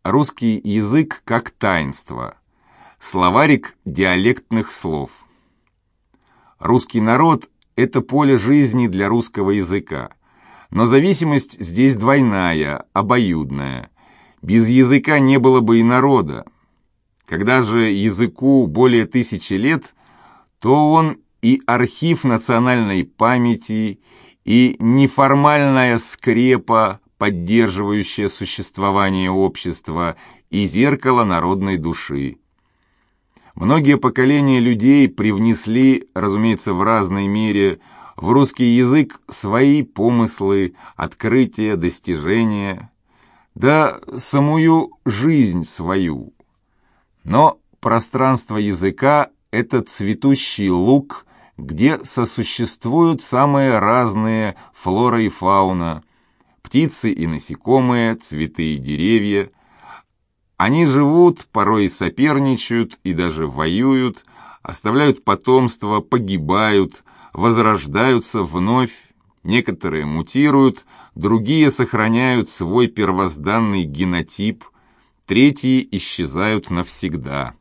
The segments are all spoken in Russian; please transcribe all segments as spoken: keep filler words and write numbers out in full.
Русский язык как таинство. Словарик диалектных слов. Русский народ – это поле жизни для русского языка. Но зависимость здесь двойная, обоюдная. Без языка не было бы и народа. Когда же языку более тысячи лет, то он и архив национальной памяти, и неформальная скрепа, поддерживающая существование общества, и зеркало народной души. Многие поколения людей привнесли, разумеется, в разной мере, в русский язык свои помыслы, открытия, достижения, да самую жизнь свою. Но пространство языка – это цветущий луг, где сосуществуют самые разные флора и фауна, птицы и насекомые, цветы и деревья. Они живут, порой соперничают и даже воюют, оставляют потомство, погибают, возрождаются вновь, некоторые мутируют, другие сохраняют свой первозданный генотип, третьи исчезают навсегда.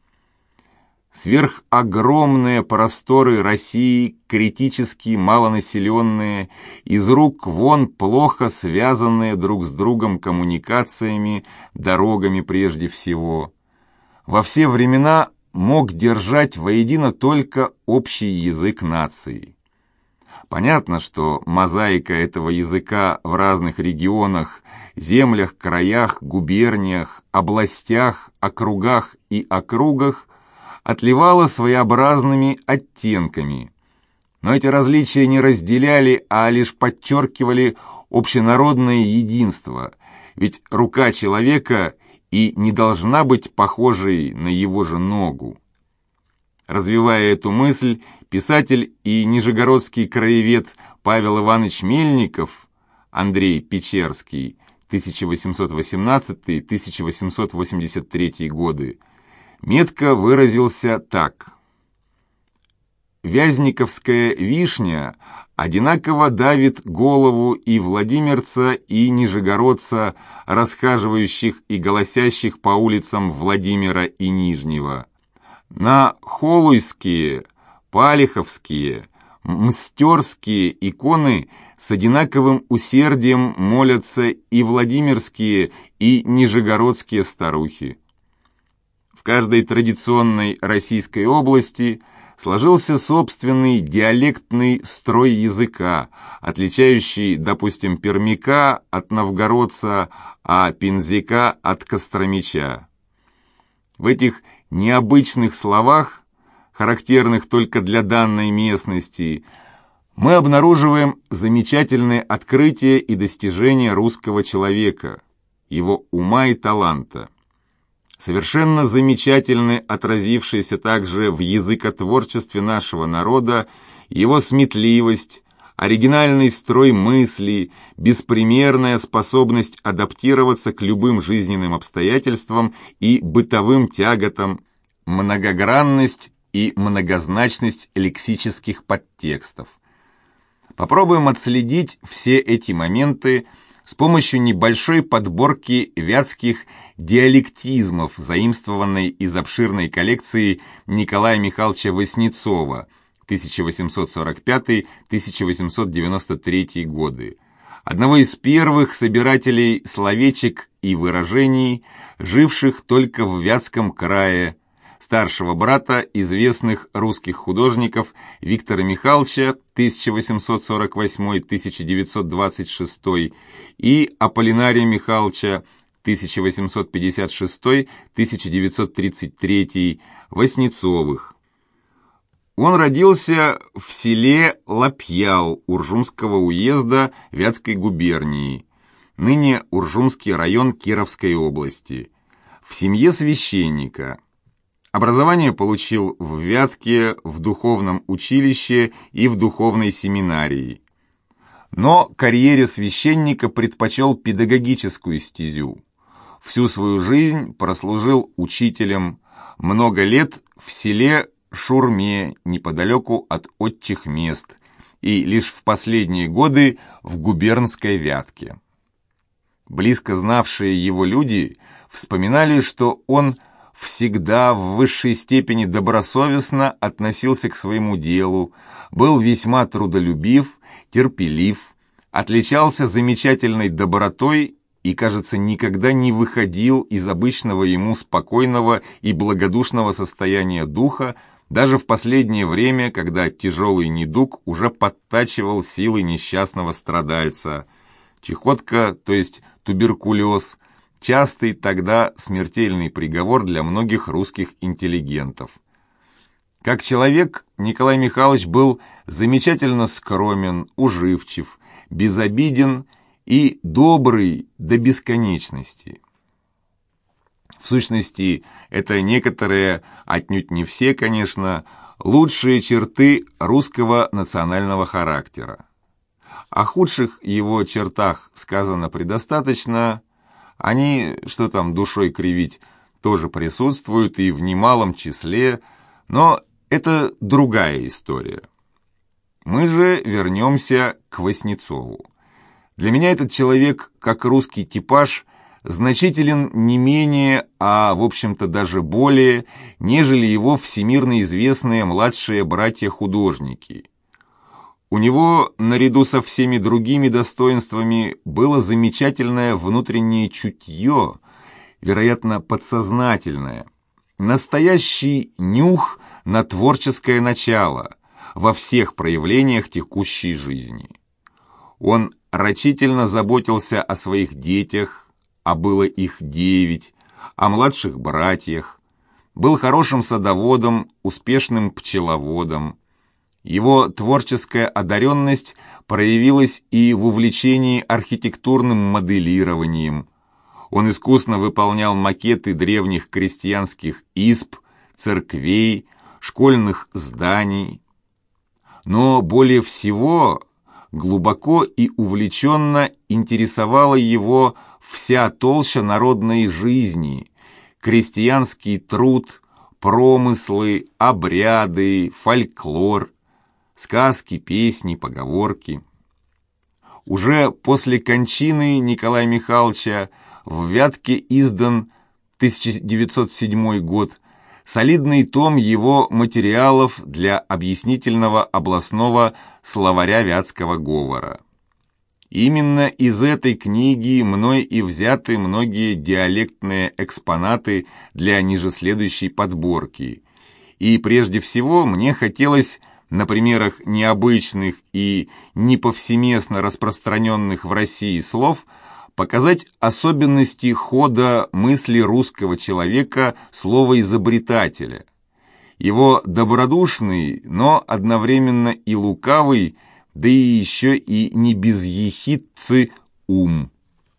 Сверхогромные просторы России, критически малонаселенные, из рук вон плохо связанные друг с другом коммуникациями, дорогами прежде всего, во все времена мог держать воедино только общий язык нации. Понятно, что мозаика этого языка в разных регионах, землях, краях, губерниях, областях, округах и округах отливала своеобразными оттенками. Но эти различия не разделяли, а лишь подчеркивали общенародное единство, ведь рука человека и не должна быть похожей на его же ногу. Развивая эту мысль, писатель и нижегородский краевед Павел Иванович Мельников, Андрей Печерский, тысяча восемьсот восемнадцатый — тысяча восемьсот восемьдесят третий годы, метко выразился так: «Вязниковская вишня одинаково давит голову и владимирца, и нижегородца, расхаживающих и голосящих по улицам Владимира и Нижнего. На холуйские, палиховские, мстерские иконы с одинаковым усердием молятся и владимирские, и нижегородские старухи. В каждой традиционной российской области сложился собственный диалектный строй языка, отличающий, допустим, пермяка от новгородца, а пензяка от костромича. В этих необычных словах, характерных только для данной местности, мы обнаруживаем замечательные открытия и достижения русского человека, его ума и таланта. Совершенно замечательны отразившиеся также в языкотворчестве нашего народа его сметливость, оригинальный строй мысли, беспримерная способность адаптироваться к любым жизненным обстоятельствам и бытовым тяготам, многогранность и многозначность лексических подтекстов. Попробуем отследить все эти моменты с помощью небольшой подборки вятских диалектизмов, заимствованной из обширной коллекции Николая Михайловича Васнецова тысяча восемьсот сорок пятый — тысяча восемьсот девяносто третий годы, одного из первых собирателей словечек и выражений, живших только в Вятском крае, старшего брата известных русских художников Виктора Михайловича тысяча восемьсот сорок восьмой — тысяча девятьсот двадцать шестой и Аполлинария Михайловича тысяча восемьсот пятьдесят шестой — тысяча девятьсот тридцать третий Васнецовых. Он родился в селе Лапьял Уржумского уезда Вятской губернии, ныне Уржумский район Кировской области, в семье священника. Образование получил в Вятке, в духовном училище и в духовной семинарии. Но карьере священника предпочел педагогическую стезю. Всю свою жизнь прослужил учителем, много лет в селе Шурме, неподалеку от отчих мест, и лишь в последние годы в губернской Вятке. Близко знавшие его люди вспоминали, что он всегда в высшей степени добросовестно относился к своему делу, был весьма трудолюбив, терпелив, отличался замечательной добротой и, кажется, никогда не выходил из обычного ему спокойного и благодушного состояния духа, даже в последнее время, когда тяжелый недуг уже подтачивал силы несчастного страдальца. Чехотка, то есть туберкулез, частый тогда смертельный приговор для многих русских интеллигентов. Как человек Николай Михайлович был замечательно скромен, уживчив, безобиден и добрый до бесконечности. В сущности, это некоторые, отнюдь не все, конечно, лучшие черты русского национального характера. О худших его чертах сказано предостаточно, они, что там душой кривить, тоже присутствуют и в немалом числе, но это другая история. Мы же вернемся к Васнецову. Для меня этот человек, как русский типаж, значителен не менее, а в общем-то даже более, нежели его всемирно известные младшие братья-художники. У него, наряду со всеми другими достоинствами, было замечательное внутреннее чутье, вероятно, подсознательное, настоящий нюх на творческое начало во всех проявлениях текущей жизни. Он рачительно заботился о своих детях, а было их девять, о младших братьях, был хорошим садоводом, успешным пчеловодом. Его творческая одаренность проявилась и в увлечении архитектурным моделированием. Он искусно выполнял макеты древних крестьянских изб, церквей, школьных зданий. Но более всего глубоко и увлеченно интересовала его вся толща народной жизни, крестьянский труд, промыслы, обряды, фольклор, сказки, песни, поговорки. Уже после кончины Николая Михайловича в Вятке издан тысяча девятьсот седьмой год солидный том его материалов для объяснительного областного словаря вятского говора. Именно из этой книги мной и взяты многие диалектные экспонаты для нижеследующей подборки. И прежде всего мне хотелось на примерах необычных и не повсеместно распространенных в России слов показать особенности хода мысли русского человека, словоизобретателя, его добродушный, но одновременно и лукавый, да и еще и не без ехидцы ум.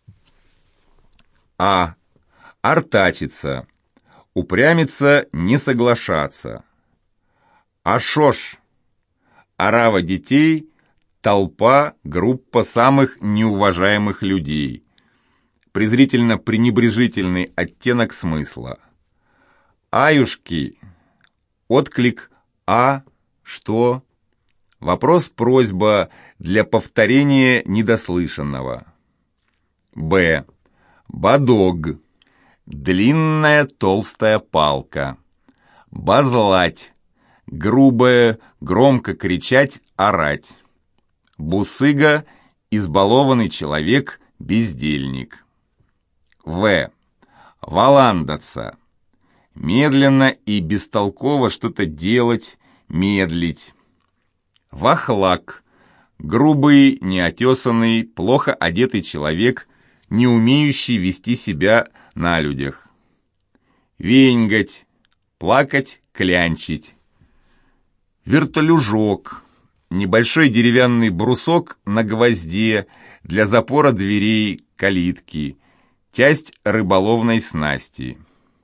А. Артачиться, упрямиться, не соглашаться. А шо ж? Орава детей, толпа, группа самых неуважаемых людей. Презрительно-пренебрежительный оттенок смысла. Аюшки. Отклик «а», «что». Вопрос-просьба для повторения недослышанного. Б. Бадог. Длинная толстая палка. Базлать. Грубое, громко кричать, орать. Бусыга. Избалованный человек, бездельник. В. Валандаться. Медленно и бестолково что-то делать, медлить. Вахлак. Грубый, неотесанный, плохо одетый человек, не умеющий вести себя на людях. Веньгать. Плакать, клянчить. Вертолюжок. Небольшой деревянный брусок на гвозде для запора дверей калитки. Часть рыболовной снасти.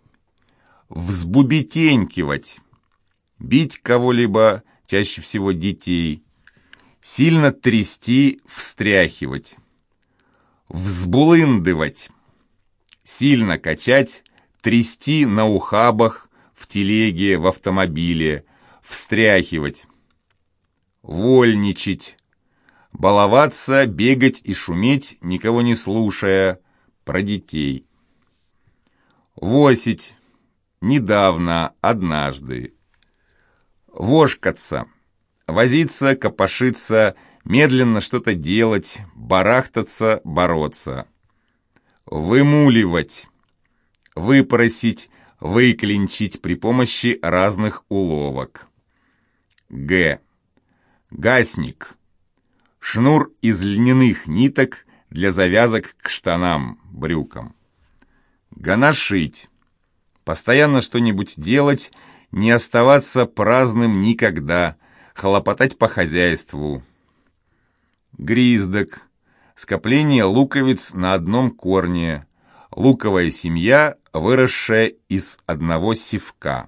Взбубетенькивать. Бить кого-либо, чаще всего детей. Сильно трясти, встряхивать. Взбулындывать. Сильно качать, трясти на ухабах, в телеге, в автомобиле, встряхивать. Вольничать. Баловаться, бегать и шуметь, никого не слушая, про детей. Восить. Недавно, однажды. Вошкаться. Возиться, копошиться, медленно что-то делать, барахтаться, бороться. Вымуливать. Выпросить, выклинчить при помощи разных уловок. Г. Гасник. Шнур из льняных ниток для завязок к штанам, брюкам. Гоношить. Постоянно что-нибудь делать, не оставаться праздным никогда, хлопотать по хозяйству. Гриздок. Скопление луковиц на одном корне. Луковая семья, выросшая из одного севка.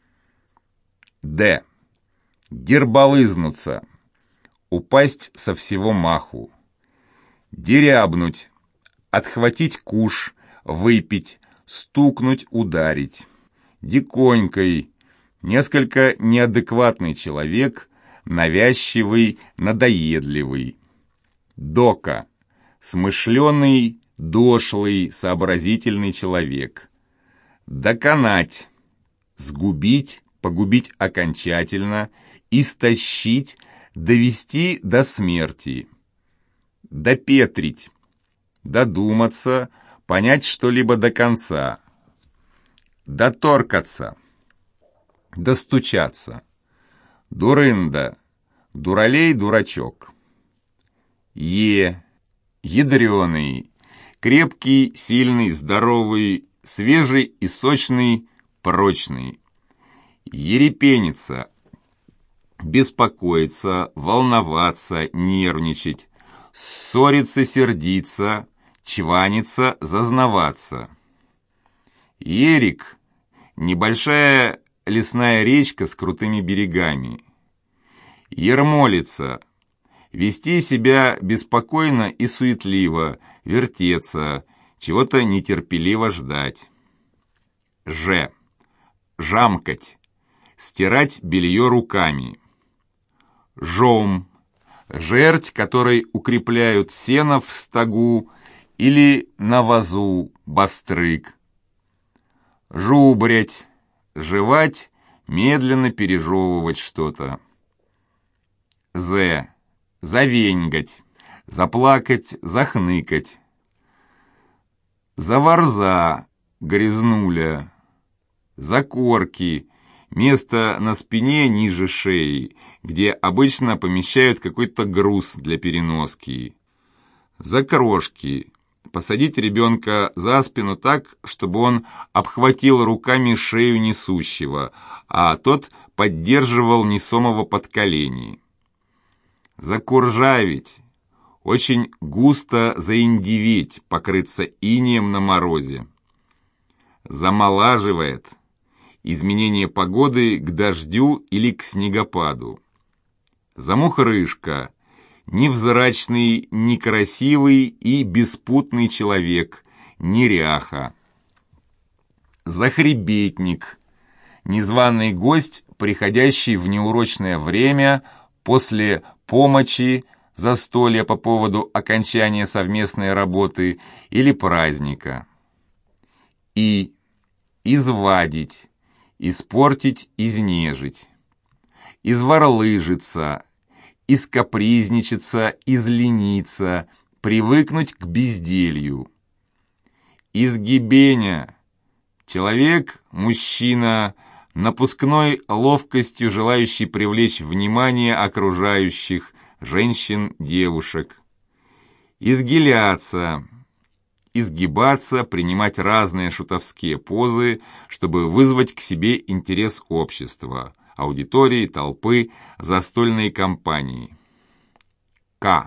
Д. Дербалызнуться. Упасть со всего маху. Дерябнуть. Отхватить куш, выпить, стукнуть, ударить. Диконькой. Несколько неадекватный человек, навязчивый, надоедливый. Дока. Смышленый, дошлый, сообразительный человек. Доконать. Сгубить, погубить окончательно, истощить, довести до смерти. Допетрить. Додуматься, понять что-либо до конца. Доторкаться. Достучаться. Дурында. Дуралей, дурачок. Е. Ядреный. Крепкий, сильный, здоровый, свежий и сочный, прочный. Ерепениться. Беспокоиться, волноваться, нервничать. Ссориться, сердиться, чваниться, зазнаваться. Ерик. Небольшая лесная речка с крутыми берегами. Ермолица. Вести себя беспокойно и суетливо, вертеться, чего-то нетерпеливо ждать. Ж. Жамкать. Стирать белье руками. Жом. Жерть, которой укрепляют сено в стогу или на вазу, бастрык. Жубрять. Жевать, медленно пережевывать что-то. З. Завеньгать. Заплакать, захныкать. Заворза. Грязнуля. Закорки. Место на спине ниже шеи, где обычно помещают какой-то груз для переноски. Закрошки. Посадить ребенка за спину так, чтобы он обхватил руками шею несущего, а тот поддерживал несомого под колени. Закуржавить. Очень густо заиндеветь, покрыться инеем на морозе. Замолаживает. Изменение погоды к дождю или к снегопаду. Замухрышка. Невзрачный, некрасивый и беспутный человек, неряха. Захребетник. Незваный гость, приходящий в неурочное время после помощи, застолья по поводу окончания совместной работы или праздника. И. Извадить. Испортить, изнежить. Изворлыжиться. Искапризничаться, излениться, привыкнуть к безделью. Изгибеня. Человек, мужчина, напускной ловкостью желающий привлечь внимание окружающих, женщин, девушек. Изгиляться. Изгибаться, принимать разные шутовские позы, чтобы вызвать к себе интерес общества, аудитории, толпы, застольной компании. К.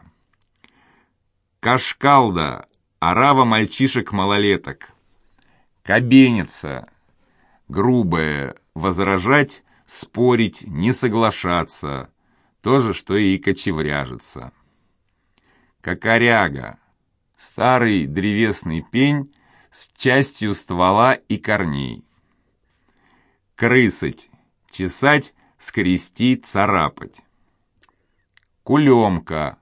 Кашкалда. Орава мальчишек-малолеток. Кабеница. Грубое. Возражать, спорить, не соглашаться. То же, что и кочевряжиться. Кокоряга. Старый древесный пень с частью ствола и корней. Крысать. Чесать, скрести, царапать. Кулемка.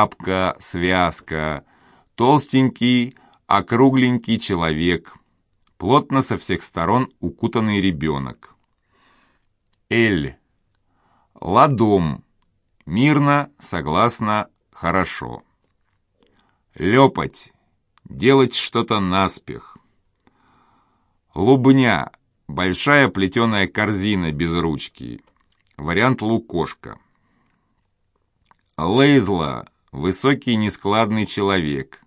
Охапка, связка. Толстенький, округленький человек. плотно со всех сторон укутанный ребенок. Л. Ладом. Мирно, согласно, хорошо. Лёпать. Делать что-то наспех. Лубня. Большая плетеная корзина без ручки. Вариант лукошка. Лейзла. Высокий нескладный человек.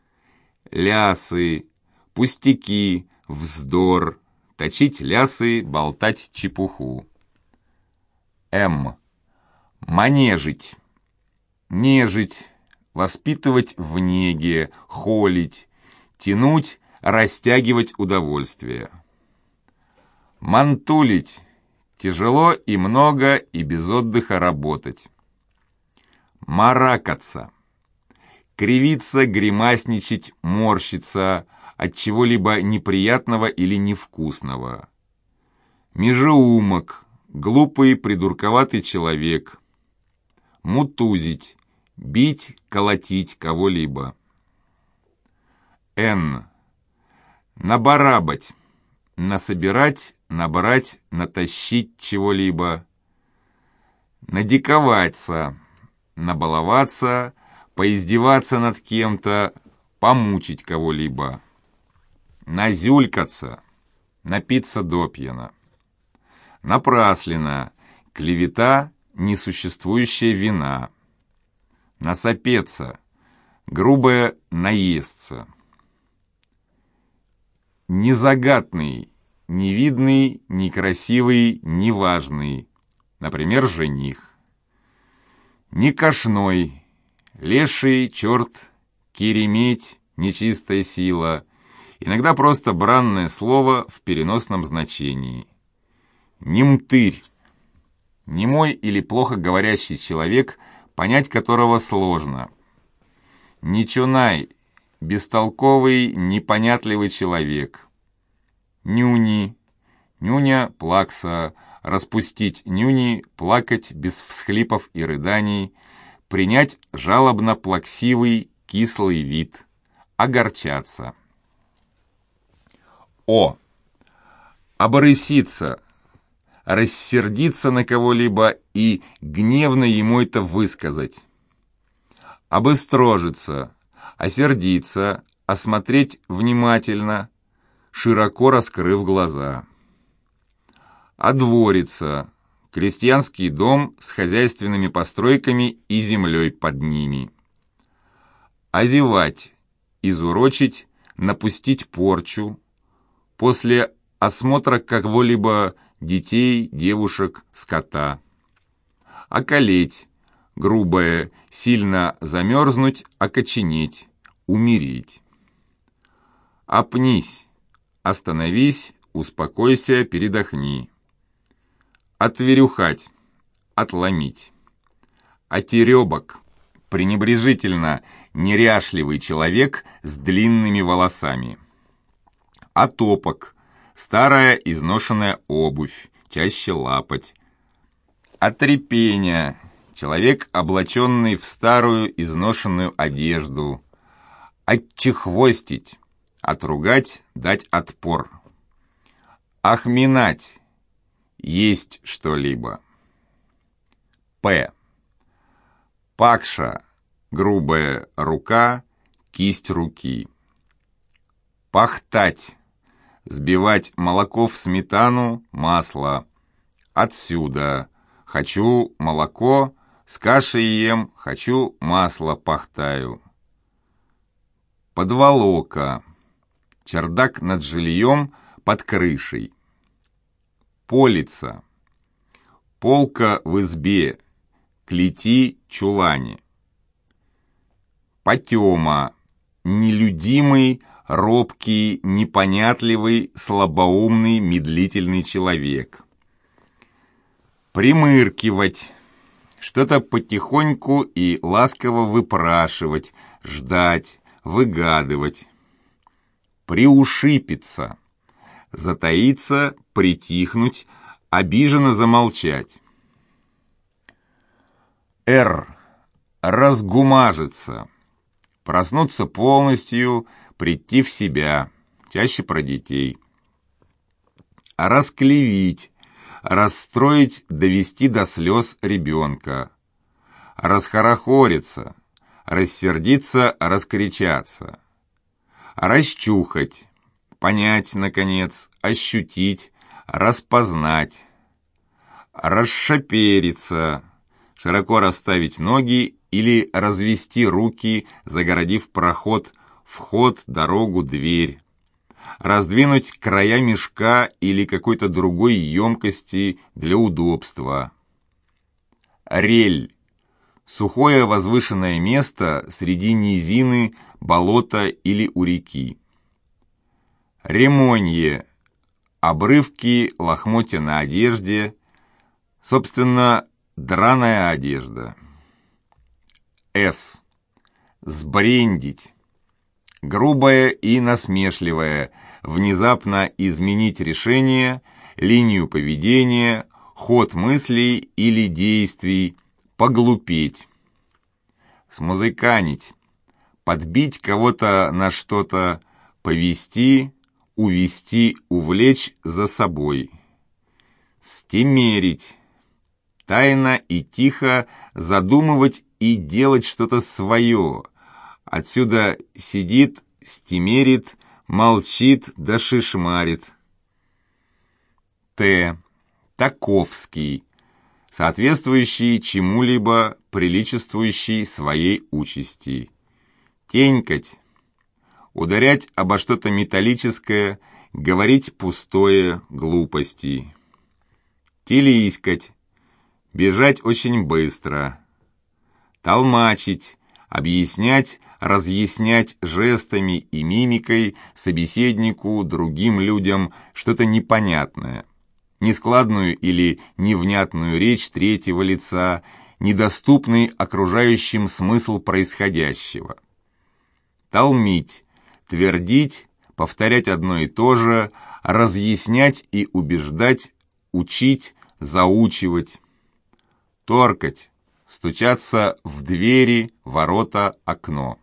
Лясы. Пустяки. Вздор. Точить лясы, болтать чепуху. М. Манежить. Нежить. Воспитывать в неге, холить, тянуть, растягивать удовольствие. Мантулить. Тяжело и много и без отдыха работать. Маракаться. Кривиться, гримасничать, морщиться от чего-либо неприятного или невкусного. Межеумок. Глупый, придурковатый человек. Мутузить. Бить, колотить кого-либо. Н. Набарабать. Насобирать, набрать, натащить чего-либо. Надиковаться. Набаловаться, поиздеваться над кем-то, помучить кого-либо. Назюлькаться. Напиться допьяна. Напраслина. Клевета, несуществующая вина. Насопеться. Грубое наесться. Незагатный, невидный, некрасивый, неважный. Например, жених. Некошной. Леший, черт, киреметь, нечистая сила. Иногда просто бранное слово в переносном значении. Немтырь. Немой или плохо говорящий человек, понять которого сложно. Ничунай. Бестолковый, непонятливый человек. Нюни. Нюня, плакса. Распустить нюни, плакать без всхлипов и рыданий. Принять жалобно-плаксивый, кислый вид. Огорчаться. О. Оборыситься. Рассердиться на кого-либо и гневно ему это высказать. Обыстрожиться, осердиться, осмотреть внимательно, широко раскрыв глаза. Одвориться, крестьянский дом с хозяйственными постройками и землей под ними. Озевать, изурочить, напустить порчу, после осмотра кого-либо, детей, девушек, скота. Околеть, грубое, сильно замерзнуть, окоченеть, умереть. Опнись, остановись, успокойся, передохни. Отверюхать, отломить. Отеребок, пренебрежительно неряшливый человек с длинными волосами. Отопок, старая изношенная обувь, чаще лапоть. Отрепеня, человек, облаченный в старую изношенную одежду. Отчехвостить, отругать, дать отпор. Охминать, есть что-либо. П. Пакша, грубая рука, кисть руки. Пахтать, сбивать молоко в сметану, масло. Отсюда. Хочу молоко, с кашей ем, хочу масло пахтаю. Подволока. Чердак над жильем, под крышей. Полица. Полка в избе, клети, чулане. Потема. Нелюдимый, робкий, непонятливый, слабоумный, медлительный человек. Примыркивать. Что-то потихоньку и ласково выпрашивать, ждать, выгадывать. Приушипиться. Затаиться, притихнуть, обиженно замолчать. Р. Разгумажиться. Проснуться полностью, прийти в себя, чаще про детей. расклевить, расстроить, довести до слез ребенка, расхорохориться, рассердиться, раскричаться, расчухать, понять, наконец, ощутить, распознать, расшапериться, широко расставить ноги или развести руки, загородив проход, вход, дорогу, дверь, раздвинуть края мешка или какой-то другой емкости для удобства. Рель. Сухое возвышенное место среди низины, болота или у реки. Ремонье. Обрывки, лохмотья на одежде, собственно, драная одежда. С. Сбрендить. Грубое и насмешливое, внезапно изменить решение, линию поведения, ход мыслей или действий, поглупеть. Смузыканить. Подбить кого-то на что-то, повести, увести, увлечь за собой. Стемерить. Тайно и тихо задумывать и делать что-то свое. Отсюда сидит, стемерит, молчит да шишмарит. Т. Таковский. Соответствующий чему-либо, приличествующий своей участи. Тенькать. Ударять обо что-то металлическое, говорить пустое, глупости. Телиськать. Бежать очень быстро. Толмачить. Объяснять, разъяснять жестами и мимикой собеседнику, другим людям что-то непонятное. Нескладную или невнятную речь третьего лица, недоступный окружающим смысл происходящего. Толмить. Твердить, повторять одно и то же, разъяснять и убеждать, учить, заучивать. Торкать. Стучаться в двери, ворота, окно.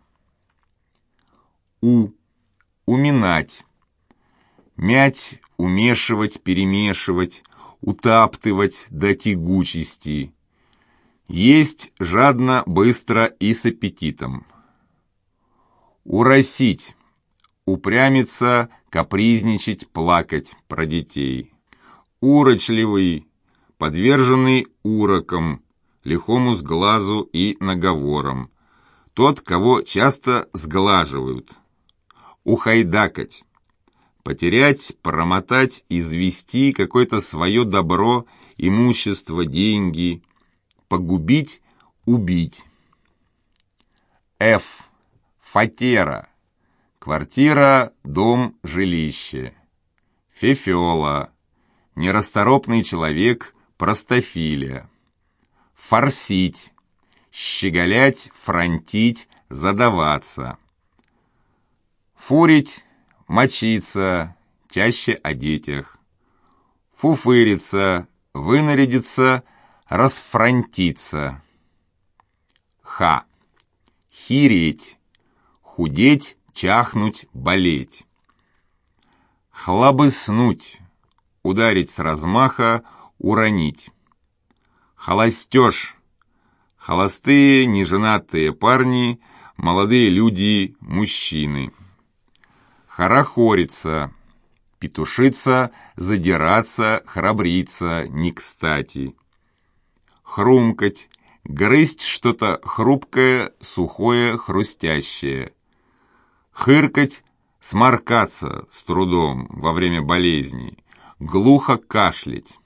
У. Уминать. Мять, умешивать, перемешивать, утаптывать до тягучести. Есть жадно, быстро и с аппетитом. Уросить. Упрямиться, капризничать, плакать про детей. Урочливый. Подверженный урокам, лихому сглазу и наговорам. Тот, кого часто сглаживают. Ухайдакать. Потерять, промотать, извести какое-то свое добро, имущество, деньги. Погубить, убить. Ф. Фатера. Квартира, дом, жилище. Фефела. Нерасторопный человек, простофиля. Форсить. Щеголять, фронтить, задаваться. Фурить, мочиться, чаще о детях. Фуфыриться, вынарядиться, расфронтиться. Х. Хиреть. Худеть, чахнуть, болеть. Хлобыснуть. Ударить с размаха, уронить. Холостеж. Холостые, неженатые парни, молодые люди, мужчины. Хорохориться. Петушиться, задираться, храбриться, не кстати. Хрумкать. Грызть что-то хрупкое, сухое, хрустящее. Хыркать, сморкаться с трудом во время болезни. Глухо кашлять.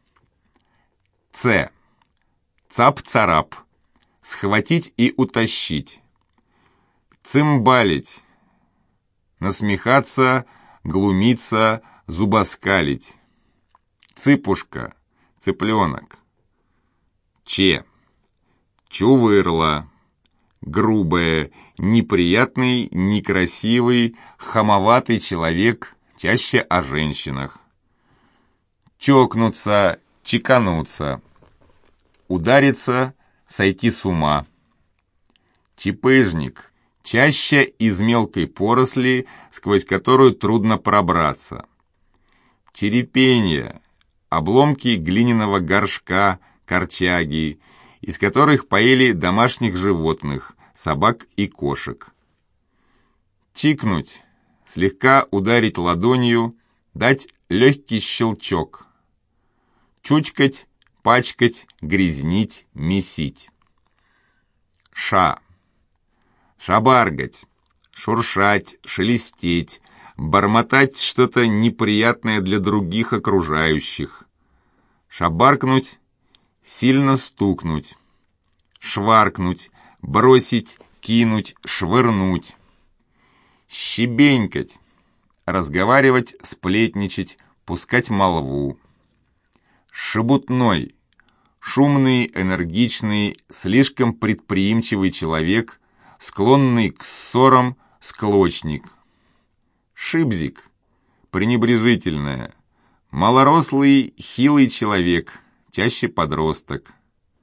Ц. Цап-царап. Схватить и утащить. Цимбалить. Насмехаться, глумиться, зубоскалить. Цыпушка. Цыпленок. Че. Чувырла. Грубое, неприятный, некрасивый, хамоватый человек, чаще о женщинах. Чокнуться, чекануться. Удариться, сойти с ума. Чепыжник. Чаще из мелкой поросли, сквозь которую трудно пробраться. черепенья, обломки глиняного горшка, корчаги, из которых поили домашних животных, собак и кошек. Чикнуть, слегка ударить ладонью, дать легкий щелчок. Чучкать, пачкать, грязнить, месить. Ша. Шабаргать, шуршать, шелестеть, бормотать что-то неприятное для других окружающих. Шабаркнуть, сильно стукнуть. Шваркнуть, бросить, кинуть, швырнуть. Щебенькать, разговаривать, сплетничать, пускать молву. Шебутной, шумный, энергичный, слишком предприимчивый человек, склонный к ссорам, склочник. Шибзик, пренебрежительное, малорослый, хилый человек, чаще подросток.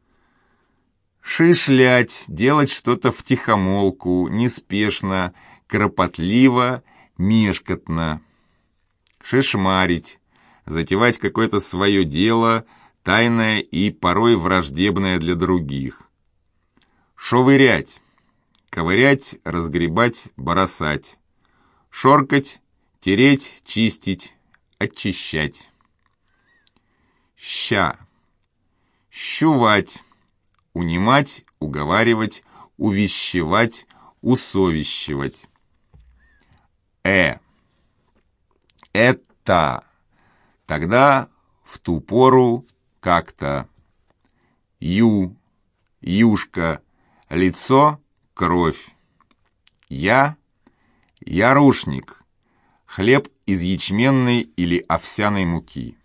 Шишлять, делать что-то втихомолку, неспешно, кропотливо, мешкотно. Шишмарить, затевать какое-то свое дело, тайное и порой враждебное для других. Шовырять, ковырять, разгребать, бросать. Шоркать, тереть, чистить, очищать. Ща. Щувать, унимать, уговаривать, увещевать, усовещивать. Э. Это. Тогда, в ту пору, как-то. Ю. Юшка. Лицо, кровь. Я. Ярушник. Хлеб из ячменной или овсяной муки.